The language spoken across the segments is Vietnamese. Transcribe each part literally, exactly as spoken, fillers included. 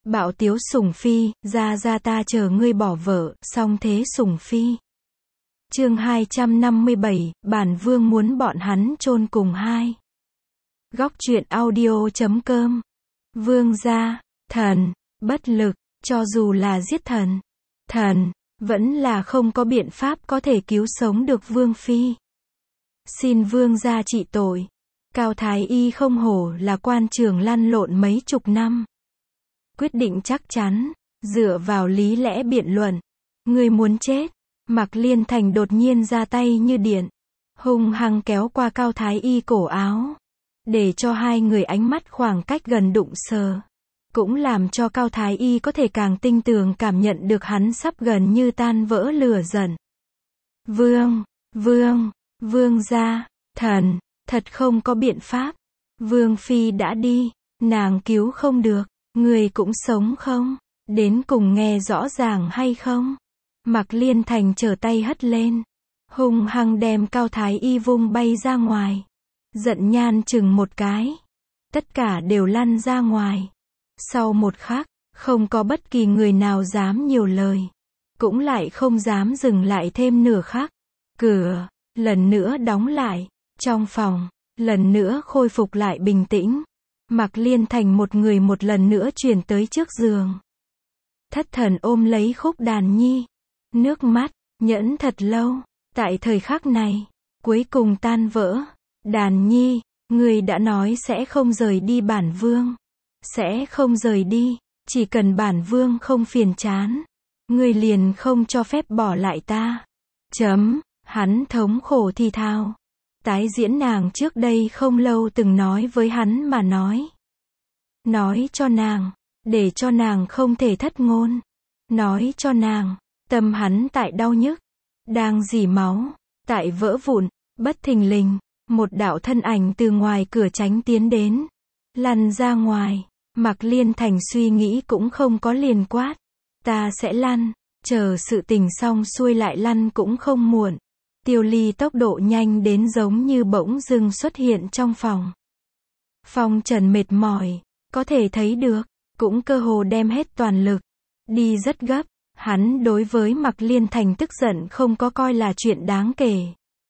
Bạo tiếu sủng phi, ra ra ta chờ ngươi bỏ vợ, song thế sủng phi. Chương hai trăm năm mươi bảy, bản vương muốn bọn hắn chôn cùng hai. Góc truyện audio chấm com. Vương gia, thần, bất lực, cho dù là giết thần, thần, vẫn là không có biện pháp có thể cứu sống được vương phi. Xin vương gia trị tội. Cao Thái Y không hổ là quan trường lăn lộn mấy chục năm. Quyết định chắc chắn, dựa vào lý lẽ biện luận. Ngươi muốn chết. Mạc Liên Thành đột nhiên ra tay như điện, hung hăng kéo qua Cao Thái Y cổ áo, để cho hai người ánh mắt khoảng cách gần đụng sờ, cũng làm cho Cao Thái Y có thể càng tinh tường cảm nhận được hắn sắp gần như tan vỡ lửa giận. Vương, vương, vương gia, thần, thật không có biện pháp. Vương phi đã đi, nàng cứu không được, người cũng sống không? Đến cùng nghe rõ ràng hay không? Mạc Liên Thành trở tay hất lên, hung hăng đem Cao Thái Y vung bay ra ngoài. Giận nhan chừng một cái, tất cả đều lăn ra ngoài. Sau một khắc, không có bất kỳ người nào dám nhiều lời, cũng lại không dám dừng lại thêm nửa khắc. Cửa lần nữa đóng lại, trong phòng lần nữa khôi phục lại bình tĩnh. Mạc Liên Thành một người một lần nữa chuyển tới trước giường. Thất thần ôm lấy Khúc Đàn Nhi, nước mắt nhẫn thật lâu, tại thời khắc này cuối cùng tan vỡ. Đàn Nhi, người đã nói sẽ không rời đi bản vương, sẽ không rời đi, chỉ cần bản vương không phiền chán, người liền không cho phép bỏ lại ta. Chấm, hắn thống khổ thì thào, tái diễn nàng trước đây không lâu từng nói với hắn mà nói. Nói cho nàng, để cho nàng không thể thất ngôn. Nói cho nàng, tâm hắn tại đau nhức, đang rỉ máu, tại vỡ vụn. Bất thình lình, một đạo thân ảnh từ ngoài cửa tránh tiến đến, lăn ra ngoài. Mạc Liên Thành suy nghĩ cũng không có liền quát, ta sẽ lăn, chờ sự tình xong xuôi lại lăn cũng không muộn. Tiêu Ly tốc độ nhanh đến giống như bỗng dưng xuất hiện trong phòng. Phong Trần mệt mỏi, có thể thấy được, cũng cơ hồ đem hết toàn lực, đi rất gấp. Hắn đối với Mạc Liên Thành tức giận không có coi là chuyện đáng kể,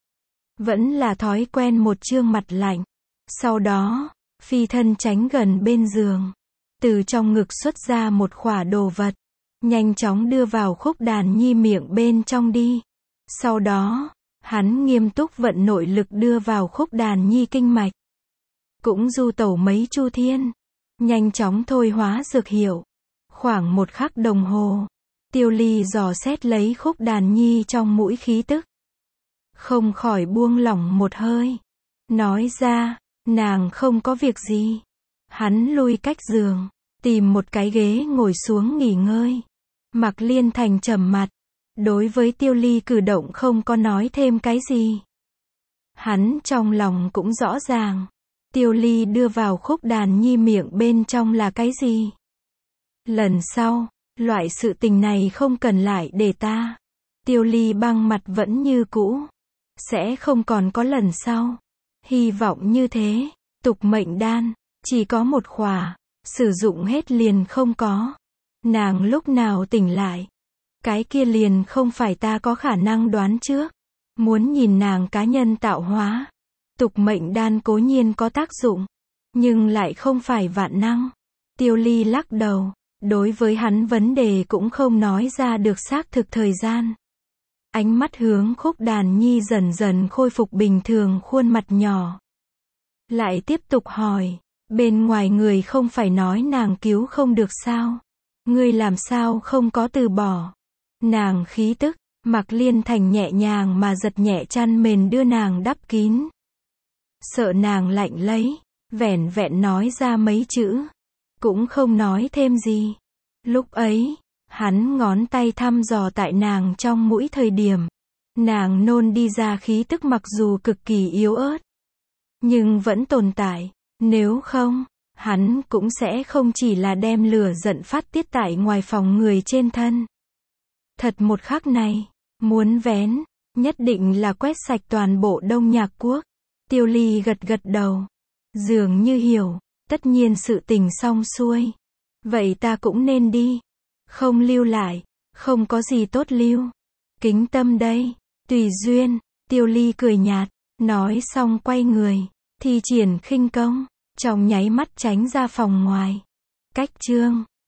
vẫn là thói quen một trương mặt lạnh. Sau đó, phi thân tránh gần bên giường, từ trong ngực xuất ra một khỏa đồ vật, nhanh chóng đưa vào Khúc Đàn Nhi miệng bên trong đi. Sau đó, hắn nghiêm túc vận nội lực đưa vào Khúc Đàn Nhi kinh mạch, cũng du tẩu mấy chu thiên, nhanh chóng thôi hóa dược hiệu. Khoảng một khắc đồng hồ, Tiêu Ly dò xét lấy Khúc Đàn Nhi trong mũi khí tức, không khỏi buông lỏng một hơi, nói ra, nàng không có việc gì. Hắn lui cách giường, tìm một cái ghế ngồi xuống nghỉ ngơi. Mạc Liên Thành trầm mặt, đối với Tiêu Ly cử động không có nói thêm cái gì. Hắn trong lòng cũng rõ ràng, Tiêu Ly đưa vào Khúc Đàn Nhi miệng bên trong là cái gì. Lần sau, loại sự tình này không cần lại để ta. Tiêu Ly băng mặt vẫn như cũ, sẽ không còn có lần sau. Hy vọng như thế. Tục mệnh đan, chỉ có một khỏa, sử dụng hết liền không có. Nàng lúc nào tỉnh lại, cái kia liền không phải ta có khả năng đoán trước. Muốn nhìn nàng cá nhân tạo hóa, tục mệnh đan cố nhiên có tác dụng, nhưng lại không phải vạn năng. Tiêu Ly lắc đầu, đối với hắn vấn đề cũng không nói ra được xác thực thời gian. Ánh mắt hướng Khúc Đàn Nhi dần dần khôi phục bình thường khuôn mặt nhỏ. Lại tiếp tục hỏi, bên ngoài người không phải nói nàng cứu không được sao? Ngươi làm sao không có từ bỏ? Nàng khí tức. Mạc Liên Thành nhẹ nhàng mà giật nhẹ chăn mền đưa nàng đắp kín. Sợ nàng lạnh lấy, vẻn vẹn nói ra mấy chữ, cũng không nói thêm gì. Lúc ấy, hắn ngón tay thăm dò tại nàng trong mũi thời điểm, nàng nôn đi ra khí tức mặc dù cực kỳ yếu ớt, nhưng vẫn tồn tại. Nếu không, hắn cũng sẽ không chỉ là đem lửa giận phát tiết tại ngoài phòng người trên thân. Thật một khắc này, muốn vén, nhất định là quét sạch toàn bộ Đông Nhạc Quốc. Tiêu Ly gật gật đầu, dường như hiểu, tất nhiên sự tình xong xuôi. Vậy ta cũng nên đi. Không lưu lại. Không có gì tốt lưu. Kính Tâm đây. Tùy duyên. Tiêu Ly cười nhạt. Nói xong quay người. Thi triển khinh công. Trong nháy mắt tránh ra phòng ngoài. Cách chương.